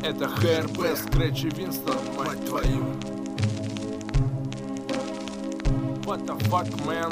Это ХРП, Scratch и Winston, мать твою. What the fuck, man?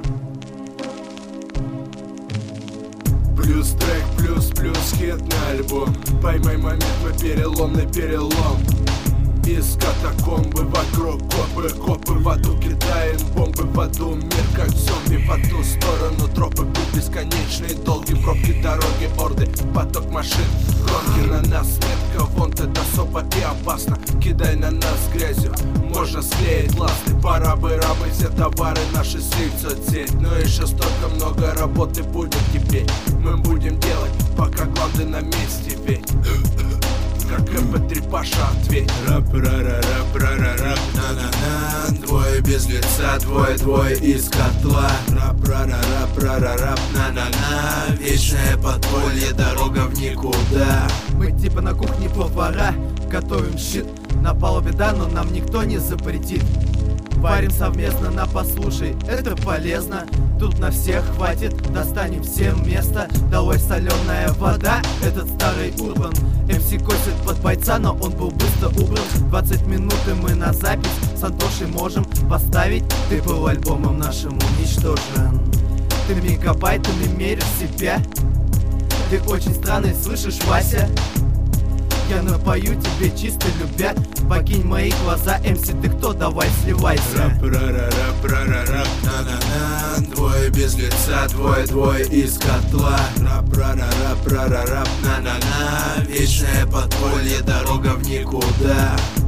Плюс трек, плюс хит на альбом. Поймай момент, мы переломный перелом. Из катакомбы вокруг копы в аду кидаем бомбы в аду. Мир как зомби в одну сторону. Тропы путь бесконечные, долгие пробки, дороги, орды, поток машин. Гонки на нас, метка вон, это особо и опасно. Кидай на нас грязью, можно склеить ласты. Пора бы рабы, все товары наши слить в соцсеть. Но еще столько много работы будет кипеть. Мы будем делать, пока главный на месте, ведь как МП3 Паша, ответь. Рап-ра-ра-рап-ра-ра-рап, на-на-на. Двое без лица, двое из котла. Рап-ра-ра-рап-ра-ра-рап, на-на-на. Вечное подполье, дорога в никуда. Мы типа на кухне повара, готовим щит. На палубе да, но нам никто не запретит. Варим совместно на послушай, это полезно. Тут на всех хватит, достанем всем место. Долой соленая вода, этот старый урбан. МС косит под бойца, но он был быстро убран. 20 минут и мы на запись с Антошей можем поставить. Ты был альбомом нашим уничтожен. Ты мегабайтами меришь себя. Ты очень странный, слышишь, Вася? Я напою тебе чисто любя. Покинь мои глаза, МС, ты кто? Давай сливайся. Рап-ра-ра-рап-ра-ра-рап, на-на-на. Двое без лица, двое из котла. Рап-ра-ра-рап-ра-ра-рап, на-на-на. Вечное подполье, дорога в никуда.